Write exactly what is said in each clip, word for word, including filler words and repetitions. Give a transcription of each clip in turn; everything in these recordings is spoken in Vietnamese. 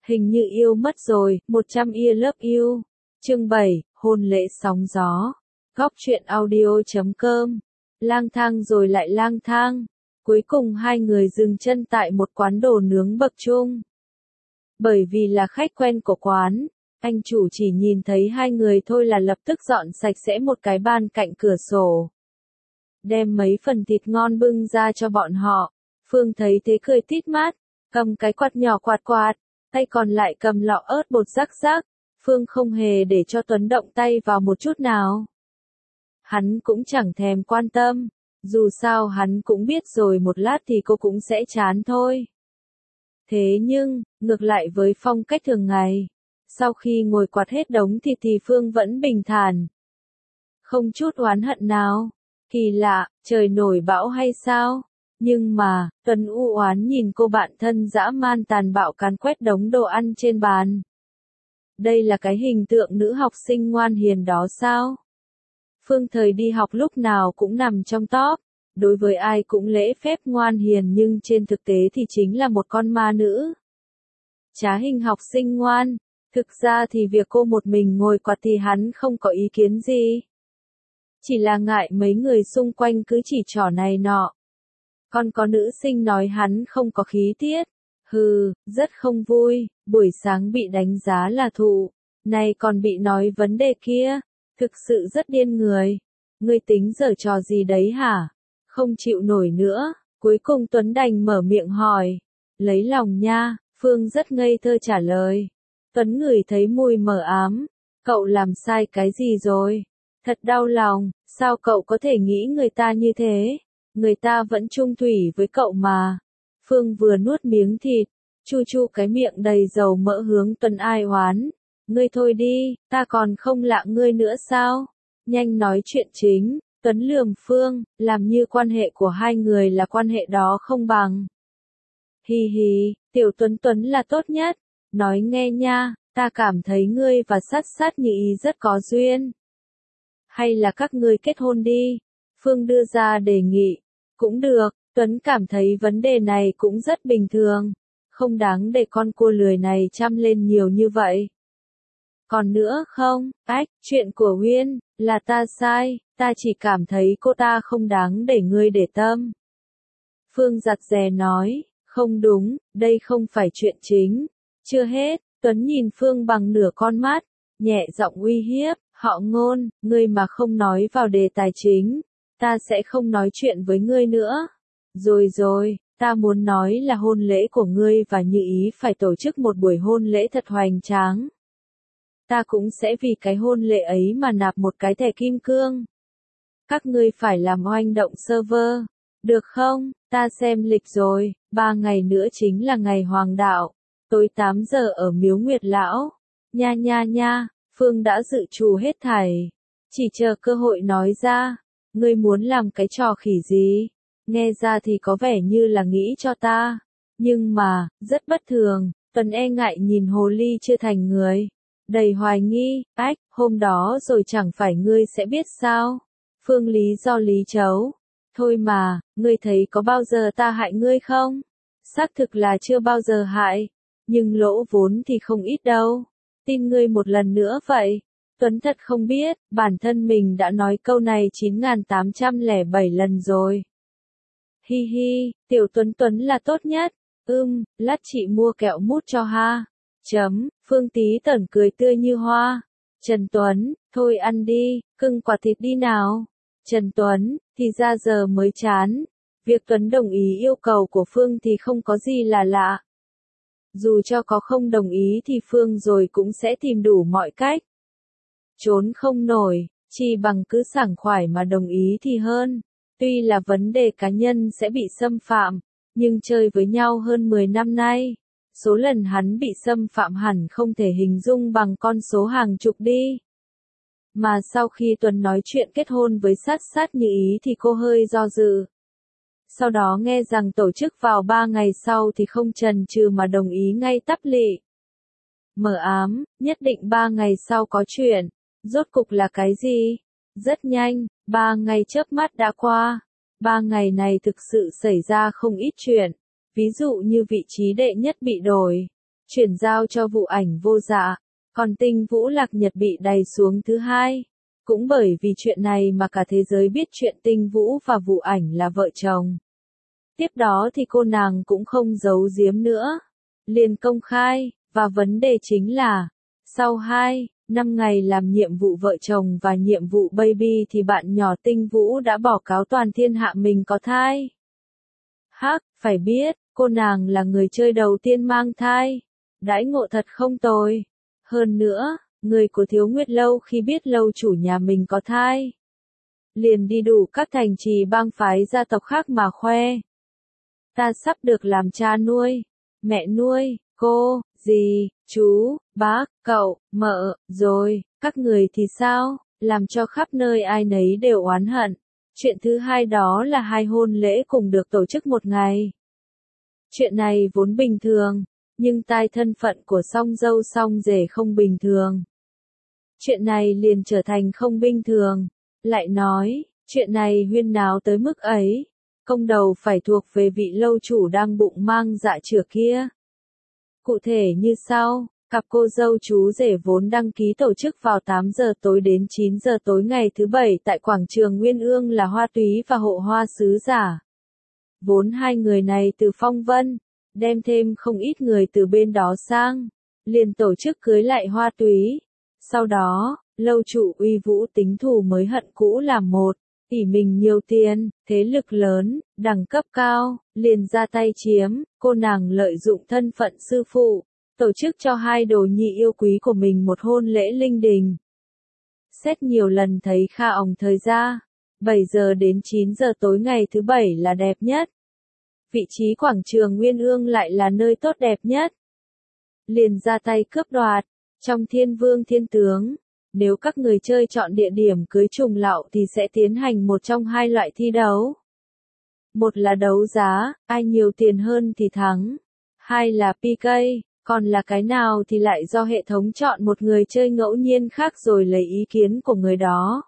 Hình như yêu mất rồi, một trăm year love you. Chương bảy, hôn lễ sóng gió. Góc truyện audio chấm com. Lang thang rồi lại lang thang. Cuối cùng hai người dừng chân tại một quán đồ nướng bậc trung. Bởi vì là khách quen của quán, anh chủ chỉ nhìn thấy hai người thôi là lập tức dọn sạch sẽ một cái bàn cạnh cửa sổ. Đem mấy phần thịt ngon bưng ra cho bọn họ. Phương thấy thế cười tít mắt, cầm cái quạt nhỏ quạt quạt, tay còn lại cầm lọ ớt bột rắc rắc. Phương không hề để cho Tuấn động tay vào một chút nào. Hắn cũng chẳng thèm quan tâm, dù sao hắn cũng biết rồi một lát thì cô cũng sẽ chán thôi. Thế nhưng, ngược lại với phong cách thường ngày, sau khi ngồi quạt hết đống thịt thì Phương vẫn bình thản. Không chút oán hận nào. Kỳ lạ, trời nổi bão hay sao? Nhưng mà, Tuấn u oán nhìn cô bạn thân dã man tàn bạo càn quét đống đồ ăn trên bàn. Đây là cái hình tượng nữ học sinh ngoan hiền đó sao? Phương thời đi học lúc nào cũng nằm trong top, đối với ai cũng lễ phép ngoan hiền nhưng trên thực tế thì chính là một con ma nữ. Trá hình học sinh ngoan, thực ra thì việc cô một mình ngồi quạt thì hắn không có ý kiến gì. Chỉ là ngại mấy người xung quanh cứ chỉ trỏ này nọ. Còn có nữ sinh nói hắn không có khí tiết. Hừ, rất không vui, buổi sáng bị đánh giá là thụ, nay còn bị nói vấn đề kia, thực sự rất điên người. Ngươi tính giở trò gì đấy hả? Không chịu nổi nữa, cuối cùng Tuấn đành mở miệng hỏi. Lấy lòng nha, Phương rất ngây thơ trả lời. Tuấn ngửi thấy mùi mờ ám, cậu làm sai cái gì rồi? Thật đau lòng, sao cậu có thể nghĩ người ta như thế? Người ta vẫn chung thủy với cậu mà. Phương vừa nuốt miếng thịt, chu chu cái miệng đầy dầu mỡ hướng Tuấn ai oán. Ngươi thôi đi, ta còn không lạ ngươi nữa sao? Nhanh nói chuyện chính, Tuấn lườm Phương, làm như quan hệ của hai người là quan hệ đó không bằng. Hi hi, tiểu Tuấn Tuấn là tốt nhất. Nói nghe nha, ta cảm thấy ngươi và sát sát nhị rất có duyên. Hay là các ngươi kết hôn đi? Phương đưa ra đề nghị. Cũng được, Tuấn cảm thấy vấn đề này cũng rất bình thường. Không đáng để con cua lười này chăm lên nhiều như vậy. Còn nữa không, ách, chuyện của Huyên, là ta sai, ta chỉ cảm thấy cô ta không đáng để ngươi để tâm. Phương giặt dè nói, không đúng, đây không phải chuyện chính. Chưa hết, Tuấn nhìn Phương bằng nửa con mắt, nhẹ giọng uy hiếp, họ Ngôn, ngươi mà không nói vào đề tài chính, ta sẽ không nói chuyện với ngươi nữa. Rồi rồi, ta muốn nói là hôn lễ của ngươi và Như Ý phải tổ chức một buổi hôn lễ thật hoành tráng. Ta cũng sẽ vì cái hôn lễ ấy mà nạp một cái thẻ kim cương. Các ngươi phải làm oanh động server, được không? Ta xem lịch rồi, ba ngày nữa chính là ngày hoàng đạo, tối tám giờ ở Miếu Nguyệt Lão. Nha nha nha, Phương đã dự trù hết thảy, chỉ chờ cơ hội nói ra. Ngươi muốn làm cái trò khỉ gì? Nghe ra thì có vẻ như là nghĩ cho ta, nhưng mà, rất bất thường. Tuấn e ngại nhìn hồ ly chưa thành người, đầy hoài nghi. Ách, hôm đó rồi chẳng phải ngươi sẽ biết sao? Phương lý do lý chấu. Thôi mà, ngươi thấy có bao giờ ta hại ngươi không? Xác thực là chưa bao giờ hại, nhưng lỗ vốn thì không ít đâu. Tin ngươi một lần nữa vậy. Tuấn thật không biết, bản thân mình đã nói câu này chín nghìn tám trăm lẻ bảy lần rồi. Hi hi, tiểu Tuấn Tuấn là tốt nhất. Ưm, lát chị mua kẹo mút cho ha. Chấm, Phương tí tởn cười tươi như hoa. Trần Tuấn, thôi ăn đi, cưng quả thịt đi nào. Trần Tuấn, thì ra giờ mới chán. Việc Tuấn đồng ý yêu cầu của Phương thì không có gì là lạ. Dù cho có không đồng ý thì Phương rồi cũng sẽ tìm đủ mọi cách. Trốn không nổi, chỉ bằng cứ sảng khoái mà đồng ý thì hơn. Tuy là vấn đề cá nhân sẽ bị xâm phạm, nhưng chơi với nhau hơn mười năm nay, số lần hắn bị xâm phạm hẳn không thể hình dung bằng con số hàng chục đi. Mà sau khi Tuấn nói chuyện kết hôn với sát sát Như Ý thì cô hơi do dự. Sau đó nghe rằng tổ chức vào ba ngày sau thì không chần chừ mà đồng ý ngay tắp lị. Mờ ám, nhất định ba ngày sau có chuyện. Rốt cục là cái gì? Rất nhanh, ba ngày chớp mắt đã qua. Ba ngày này thực sự xảy ra không ít chuyện. Ví dụ như vị trí đệ nhất bị đổi. chuyển giao cho vụ ảnh vô dạ, còn tinh vũ lạc nhật bị đày xuống thứ hai. Cũng bởi vì chuyện này mà cả thế giới biết chuyện tinh vũ và vụ ảnh là vợ chồng. Tiếp đó thì cô nàng cũng không giấu giếm nữa, liền công khai, và vấn đề chính là, sau hai năm ngày làm nhiệm vụ vợ chồng và nhiệm vụ baby thì bạn nhỏ tinh vũ đã bỏ cáo toàn thiên hạ mình có thai. Hắc, phải biết, cô nàng là người chơi đầu tiên mang thai. Đãi ngộ thật không tồi. Hơn nữa, người của Thiếu Nguyệt Lâu khi biết lâu chủ nhà mình có thai, liền đi đủ các thành trì bang phái gia tộc khác mà khoe. Ta sắp được làm cha nuôi, mẹ nuôi, cô, dì, chú, bác, cậu, mợ, rồi, các người thì sao, làm cho khắp nơi ai nấy đều oán hận. Chuyện thứ hai đó là hai hôn lễ cùng được tổ chức một ngày. Chuyện này vốn bình thường, nhưng tai thân phận của song dâu song rể không bình thường. Chuyện này liền trở thành không bình thường. Lại nói, chuyện này huyên náo tới mức ấy, công đầu phải thuộc về vị lâu chủ đang bụng mang dạ chửa kia. Cụ thể như sau, cặp cô dâu chú rể vốn đăng ký tổ chức vào tám giờ tối đến chín giờ tối ngày thứ bảy tại quảng trường Nguyên Ương là Hoa Túy và Hộ Hoa Sứ Giả. Vốn hai người này từ Phong Vân, đem thêm không ít người từ bên đó sang, liền tổ chức cưới lại Hoa Túy. Sau đó, lâu chủ uy vũ tính thù mới hận cũ làm một, ỷ mình nhiều tiền, thế lực lớn, đẳng cấp cao, liền ra tay chiếm, cô nàng lợi dụng thân phận sư phụ, tổ chức cho hai đồ nhị yêu quý của mình một hôn lễ linh đình. Xét nhiều lần thấy kha òng thời ra, bảy giờ đến chín giờ tối ngày thứ bảy là đẹp nhất. Vị trí quảng trường Nguyên Ương lại là nơi tốt đẹp nhất. Liền ra tay cướp đoạt, trong Thiên Vương Thiên Tướng. Nếu các người chơi chọn địa điểm cưới trùng lạo thì sẽ tiến hành một trong hai loại thi đấu. Một là đấu giá, ai nhiều tiền hơn thì thắng. Hai là pê ca, còn là cái nào thì lại do hệ thống chọn một người chơi ngẫu nhiên khác rồi lấy ý kiến của người đó.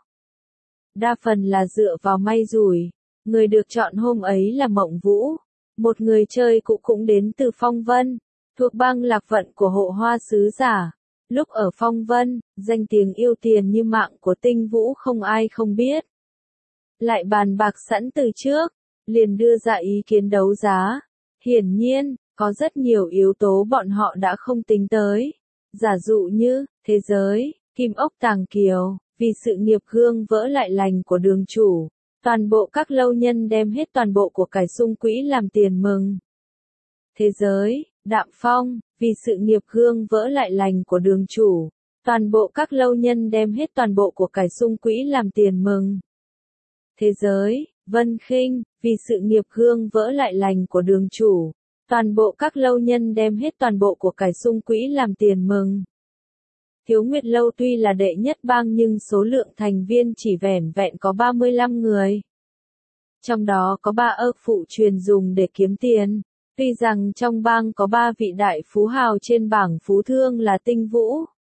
Đa phần là dựa vào may rủi. Người được chọn hôm ấy là Mộng Vũ. Một người chơi cũ cũng đến từ Phong Vân, thuộc bang Lạc Vận của Hộ Hoa Sứ Giả. Lúc ở Phong Vân, danh tiếng yêu tiền như mạng của tinh vũ không ai không biết. Lại bàn bạc sẵn từ trước, liền đưa ra ý kiến đấu giá. Hiển nhiên, có rất nhiều yếu tố bọn họ đã không tính tới. Giả dụ như, thế giới, kim ốc tàng kiều, vì sự nghiệp gương vỡ lại lành của đường chủ. Toàn bộ các lâu nhân đem hết toàn bộ của cải sung quỹ làm tiền mừng. Thế giới, đạm phong, vì sự nghiệp gương vỡ lại lành của đường chủ. Toàn bộ các lâu nhân đem hết toàn bộ của cải sung quỹ làm tiền mừng. Thế giới, vân khinh, vì sự nghiệp gương vỡ lại lành của đường chủ. Toàn bộ các lâu nhân đem hết toàn bộ của cải sung quỹ làm tiền mừng. Thiếu Nguyệt Lâu tuy là đệ nhất bang nhưng số lượng thành viên chỉ vẻn vẹn có ba mươi lăm người. Trong đó có ba ơ phụ truyền dùng để kiếm tiền. Tuy rằng trong bang có ba vị đại phú hào trên bảng phú thương là Tinh Vũ,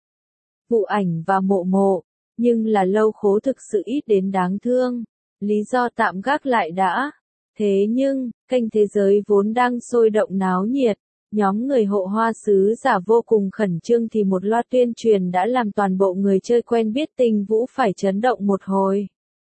Vụ Ảnh và Mộ Mộ, nhưng là lâu khố thực sự ít đến đáng thương. Lý do tạm gác lại đã. Thế nhưng, kênh thế giới vốn đang sôi động náo nhiệt. Nhóm người Hộ Hoa Sứ Giả vô cùng khẩn trương thì một loạt tuyên truyền đã làm toàn bộ người chơi quen biết Tinh Vũ phải chấn động một hồi.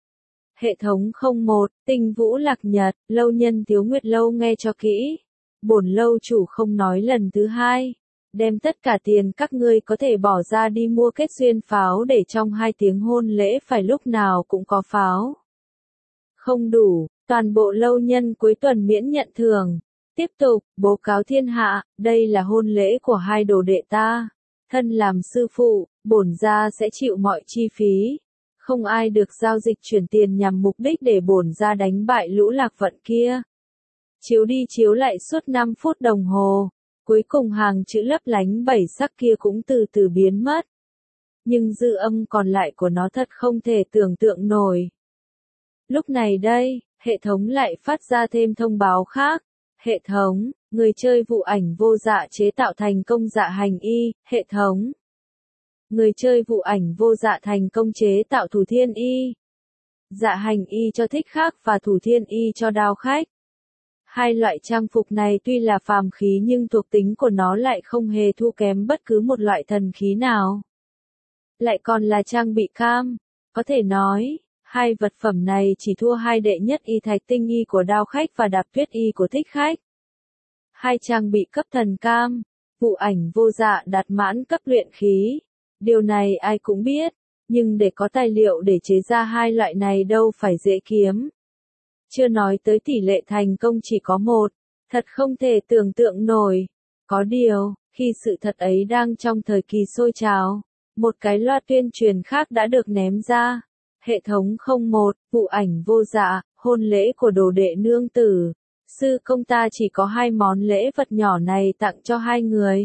Hệ thống không một, Tinh Vũ Lạc Nhật, lâu nhân Thiếu Nguyệt Lâu nghe cho kỹ. Bổn lâu chủ không nói lần thứ hai. Đem tất cả tiền các ngươi có thể bỏ ra đi mua kết duyên pháo để trong hai tiếng hôn lễ phải lúc nào cũng có pháo. Không đủ, toàn bộ lâu nhân cuối tuần miễn nhận thưởng. Tiếp tục, bố cáo thiên hạ, đây là hôn lễ của hai đồ đệ ta. Thân làm sư phụ, bổn gia sẽ chịu mọi chi phí. Không ai được giao dịch chuyển tiền nhằm mục đích để bổn gia đánh bại lũ Lạc Vận kia. Chiếu đi chiếu lại suốt năm phút đồng hồ. Cuối cùng hàng chữ lấp lánh bảy sắc kia cũng từ từ biến mất. Nhưng dư âm còn lại của nó thật không thể tưởng tượng nổi. Lúc này đây, hệ thống lại phát ra thêm thông báo khác. Hệ thống, người chơi vụ ảnh vô dạ chế tạo thành công dạ hành y. Hệ thống, người chơi vụ ảnh vô dạ thành công chế tạo thủ thiên y. Dạ hành y cho thích khác và thủ thiên y cho đao khách. Hai loại trang phục này tuy là phàm khí nhưng thuộc tính của nó lại không hề thua kém bất cứ một loại thần khí nào. Lại còn là trang bị cam, có thể nói, hai vật phẩm này chỉ thua hai đệ nhất y thạch tinh y của Đao Khách và Đạp Tuyết y của Thích Khách. Hai trang bị cấp thần cam, vụ ảnh vô dạ đạt mãn cấp luyện khí. Điều này ai cũng biết, nhưng để có tài liệu để chế ra hai loại này đâu phải dễ kiếm. Chưa nói tới tỷ lệ thành công chỉ có một, thật không thể tưởng tượng nổi. Có điều, khi sự thật ấy đang trong thời kỳ sôi trào, một cái loa tuyên truyền khác đã được ném ra. Hệ thống không một, vụ ảnh vô dạ, hôn lễ của đồ đệ nương tử. Sư công ta chỉ có hai món lễ vật nhỏ này tặng cho hai người.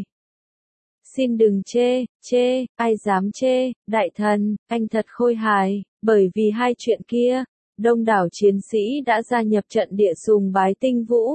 Xin đừng chê, chê, ai dám chê, đại thần, anh thật khôi hài, bởi vì hai chuyện kia, đông đảo chiến sĩ đã gia nhập trận địa sùng bái Tinh Vũ.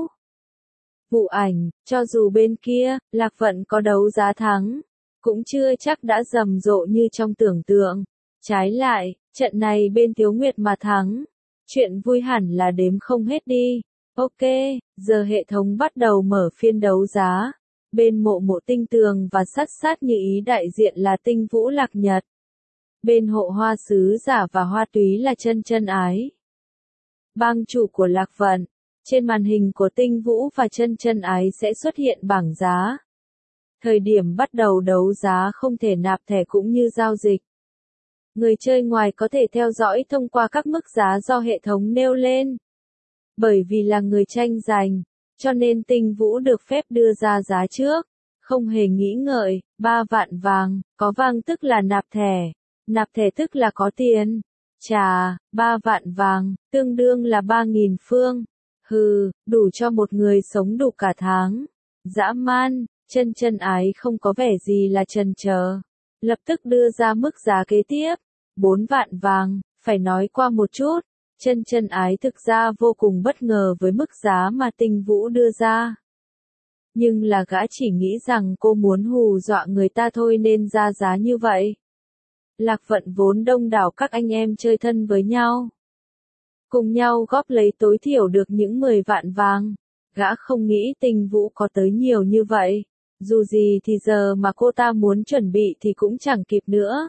Vụ ảnh, cho dù bên kia, Lạc Vận có đấu giá thắng, cũng chưa chắc đã rầm rộ như trong tưởng tượng. Trái lại, trận này bên Tiếu Nguyệt mà thắng, chuyện vui hẳn là đếm không hết đi. Ok, giờ hệ thống bắt đầu mở phiên đấu giá. Bên mộ mộ tinh tường và sát sát như ý đại diện là Tinh Vũ Lạc Nhật. Bên hộ hoa sứ giả và hoa túy là chân chân ái. Bang chủ của Lạc Vận. Trên màn hình của Tinh Vũ và chân chân ái sẽ xuất hiện bảng giá. Thời điểm bắt đầu đấu giá không thể nạp thẻ cũng như giao dịch. Người chơi ngoài có thể theo dõi thông qua các mức giá do hệ thống nêu lên. Bởi vì là người tranh giành, cho nên Tinh Vũ được phép đưa ra giá trước. Không hề nghĩ ngợi, ba vạn vàng, có vàng tức là nạp thẻ. Nạp thẻ tức là có tiền. Chà, ba vạn vàng, tương đương là ba nghìn phương. Hừ, đủ cho một người sống đủ cả tháng. Dã man, chân chân ái không có vẻ gì là chần chờ. Lập tức đưa ra mức giá kế tiếp. Bốn vạn vàng, phải nói qua một chút. Chân chân ái thực ra vô cùng bất ngờ với mức giá mà Tinh Vũ đưa ra. Nhưng là gã chỉ nghĩ rằng cô muốn hù dọa người ta thôi nên ra giá như vậy. Lạc Vận vốn đông đảo các anh em chơi thân với nhau. Cùng nhau góp lấy tối thiểu được những mười vạn vàng. Gã không nghĩ Tinh Vũ có tới nhiều như vậy. Dù gì thì giờ mà cô ta muốn chuẩn bị thì cũng chẳng kịp nữa.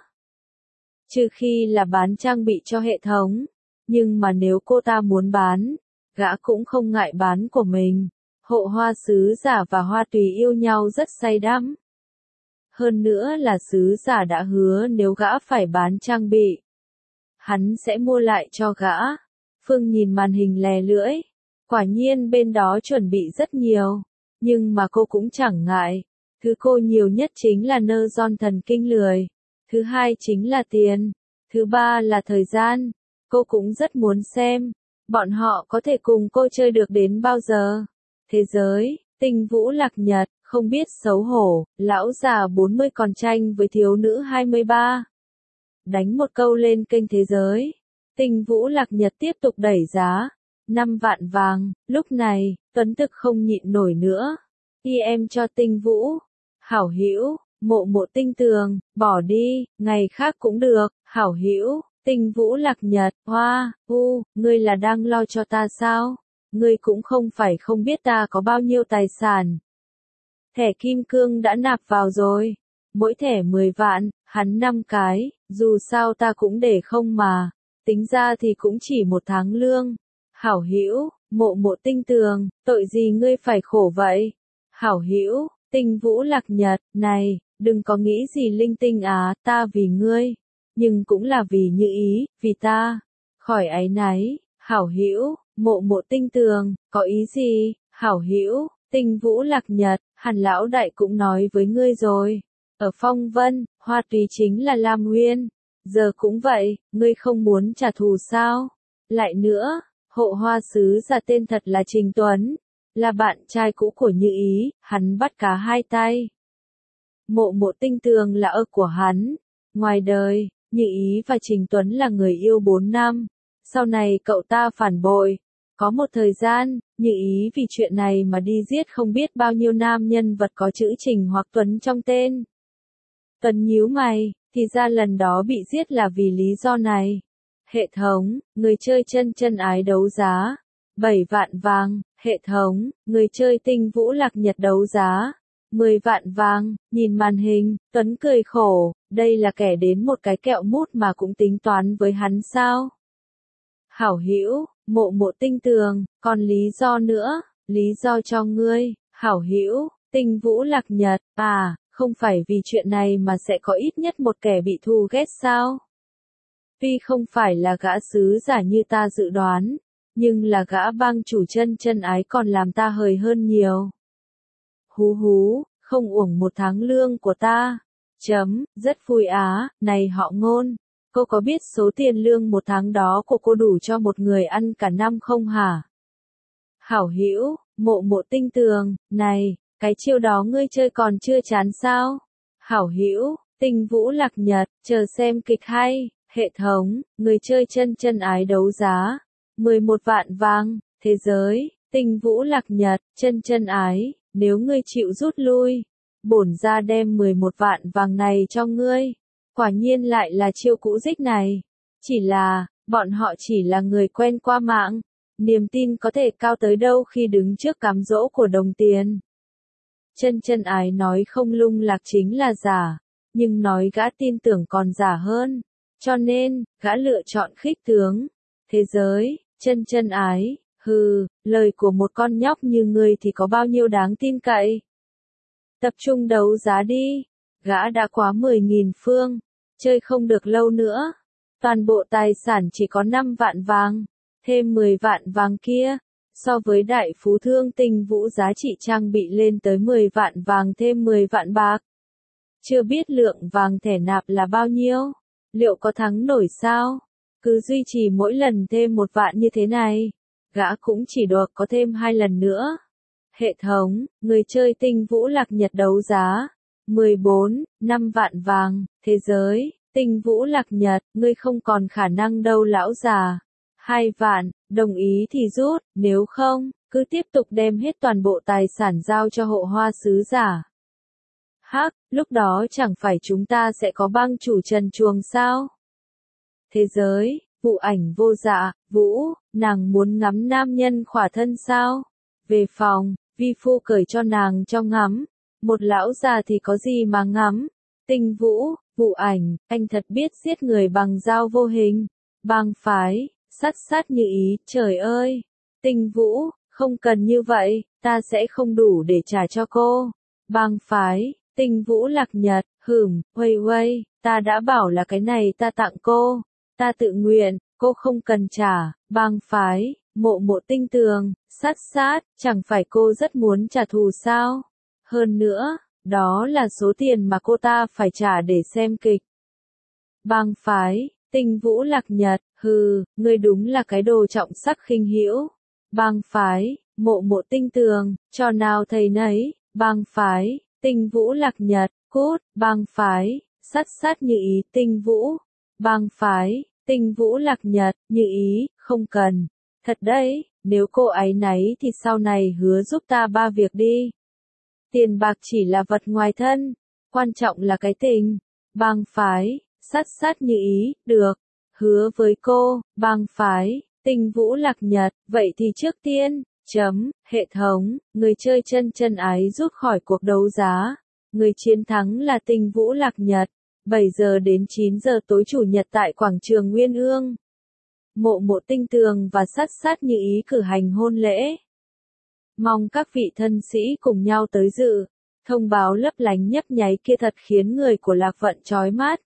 Trừ khi là bán trang bị cho hệ thống. Nhưng mà nếu cô ta muốn bán, gã cũng không ngại bán của mình. Hộ hoa sứ giả và hoa tùy yêu nhau rất say đắm. Hơn nữa là sứ giả đã hứa nếu gã phải bán trang bị, hắn sẽ mua lại cho gã. Phương nhìn màn hình lè lưỡi. Quả nhiên bên đó chuẩn bị rất nhiều. Nhưng mà cô cũng chẳng ngại. Thứ cô nhiều nhất chính là nơ giòn thần kinh lười. Thứ hai chính là tiền. Thứ ba là thời gian. Cô cũng rất muốn xem, bọn họ có thể cùng cô chơi được đến bao giờ. Thế giới, Tinh Vũ Lạc Nhật, không biết xấu hổ, lão già bốn mươi còn tranh với thiếu nữ hai mươi ba. Đánh một câu lên kênh thế giới. Tinh Vũ Lạc Nhật tiếp tục đẩy giá. năm vạn vàng, lúc này, Tuấn Thực không nhịn nổi nữa. Y em cho Tinh Vũ. Hảo hữu, mộ mộ tinh tường, bỏ đi, ngày khác cũng được, hảo hữu. Tinh Vũ Lạc Nhật, hoa, u, ngươi là đang lo cho ta sao? Ngươi cũng không phải không biết ta có bao nhiêu tài sản. Thẻ kim cương đã nạp vào rồi. Mỗi thẻ mười vạn, hắn năm cái, dù sao ta cũng để không mà. Tính ra thì cũng chỉ một tháng lương. Hảo hữu, mộ mộ tinh tường, tội gì ngươi phải khổ vậy? Hảo hữu, Tinh Vũ Lạc Nhật, này, đừng có nghĩ gì linh tinh á, ta vì ngươi. Nhưng cũng là vì như ý, vì ta. Khỏi áy náy, hảo hữu, mộ mộ tinh tường, có ý gì, hảo hữu, Tinh Vũ Lạc Nhật, hẳn lão đại cũng nói với ngươi rồi. Ở Phong Vân, hoa túy chính là Lam Nguyên. Giờ cũng vậy, ngươi không muốn trả thù sao? Lại nữa, hộ hoa sứ giả tên thật là Trình Tuấn. Là bạn trai cũ của Như Ý, hắn bắt cá hai tay. Mộ mộ tinh tường là ơ của hắn. Ngoài đời, Như Ý và Trình Tuấn là người yêu bốn năm. Sau này cậu ta phản bội. Có một thời gian, Như Ý vì chuyện này mà đi giết không biết bao nhiêu nam nhân vật có chữ Trình hoặc Tuấn trong tên. Tuấn nhíu mày, thì ra lần đó bị giết là vì lý do này. Hệ thống, người chơi chân chân ái đấu giá. bảy vạn vàng, Hệ thống, người chơi Tinh Vũ Lạc Nhật đấu giá. mười vạn vàng, nhìn màn hình, Tuấn cười khổ, đây là kẻ đến một cái kẹo mút mà cũng tính toán với hắn sao? Hảo hữu, mộ mộ tinh tường, còn lý do nữa, lý do cho ngươi, hảo hữu, Tinh Vũ Lạc Nhật, à, không phải vì chuyện này mà sẽ có ít nhất một kẻ bị thù ghét sao? Tuy không phải là gã sứ giả như ta dự đoán, nhưng là gã bang chủ chân chân ái còn làm ta hời hơn nhiều. Hú hú, không uổng một tháng lương của ta. Chấm, rất vui á, này họ Ngôn, cô có biết số tiền lương một tháng đó của cô đủ cho một người ăn cả năm không hả? Hảo hữu, mộ mộ tinh tường, này, cái chiêu đó ngươi chơi còn chưa chán sao? Hảo hữu, Tinh Vũ Lạc Nhật, chờ xem kịch hay, hệ thống, người chơi chân chân ái đấu giá. mười một vạn vàng, thế giới, Tinh Vũ Lạc Nhật, chân chân ái, nếu ngươi chịu rút lui, bổn ra đem mười một vạn vàng này cho ngươi. Quả nhiên lại là chiêu cũ dích này. Chỉ là, bọn họ chỉ là người quen qua mạng, niềm tin có thể cao tới đâu khi đứng trước cám dỗ của đồng tiền. Chân chân ái nói không lung lạc chính là giả, nhưng nói gã tin tưởng còn giả hơn, cho nên, gã lựa chọn khích tướng. Thế giới, chân chân ái, hừ, lời của một con nhóc như ngươi thì có bao nhiêu đáng tin cậy. Tập trung đấu giá đi, gã đã quá mười nghìn phương, chơi không được lâu nữa. Toàn bộ tài sản chỉ có năm vạn vàng, thêm mười vạn vàng kia, so với đại phú thương Tinh Vũ giá trị trang bị lên tới mười vạn vàng thêm mười vạn bạc. Chưa biết lượng vàng thẻ nạp là bao nhiêu, liệu có thắng nổi sao? Cứ duy trì mỗi lần thêm một vạn như thế này, gã cũng chỉ được có thêm hai lần nữa. Hệ thống, người chơi Tinh Vũ Lạc Nhật đấu giá. mười bốn, năm vạn vàng, thế giới, Tinh Vũ Lạc Nhật, ngươi không còn khả năng đâu lão già. hai vạn, đồng ý thì rút, nếu không, cứ tiếp tục đem hết toàn bộ tài sản giao cho hộ hoa sứ giả. Hắc, lúc đó chẳng phải chúng ta sẽ có bang chủ trần chuồng sao? Thế giới, Vụ Ảnh Vô Dạ, Vũ, nàng muốn ngắm nam nhân khỏa thân sao? Về phòng, vi phu cởi cho nàng cho ngắm. Một lão già thì có gì mà ngắm? Tinh Vũ, Vụ Ảnh, anh thật biết giết người bằng dao vô hình. Bang phái, sát sát như ý, trời ơi. Tinh Vũ, không cần như vậy, ta sẽ không đủ để trả cho cô. Bang phái, Tinh Vũ Lạc Nhật, hửm, huây huây, ta đã bảo là cái này ta tặng cô. Ta tự nguyện, cô không cần trả. Bang phái, mộ mộ tinh tường, sát sát, chẳng phải cô rất muốn trả thù sao? Hơn nữa, đó là số tiền mà cô ta phải trả để xem kịch. Bang phái, Tinh Vũ Lạc Nhật, hừ, ngươi đúng là cái đồ trọng sắc khinh hữu. Bang phái, mộ mộ tinh tường, cho nào thầy nấy. Bang phái, Tinh Vũ Lạc Nhật, cút. Bang phái, sát sát như ý Tinh Vũ. Bang phái, Tinh Vũ Lạc Nhật, như ý, không cần. Thật đấy, nếu cô ấy nấy thì sau này hứa giúp ta ba việc đi. Tiền bạc chỉ là vật ngoài thân, quan trọng là cái tình. Bang phái, sát sát như ý, được. Hứa với cô, bang phái, Tinh Vũ Lạc Nhật, vậy thì trước tiên, chấm, hệ thống, người chơi chân chân ái rút khỏi cuộc đấu giá. Người chiến thắng là Tinh Vũ Lạc Nhật. bảy giờ đến chín giờ tối chủ nhật tại quảng trường Nguyên Ương. Mộ mộ tinh tường và sát sát như ý cử hành hôn lễ. Mong các vị thân sĩ cùng nhau tới dự. Thông báo lấp lánh nhấp nháy kia thật khiến người của Lạc Vận chói mắt.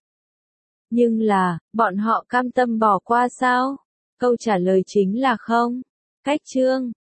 Nhưng là, bọn họ cam tâm bỏ qua sao? Câu trả lời chính là không. Cách chương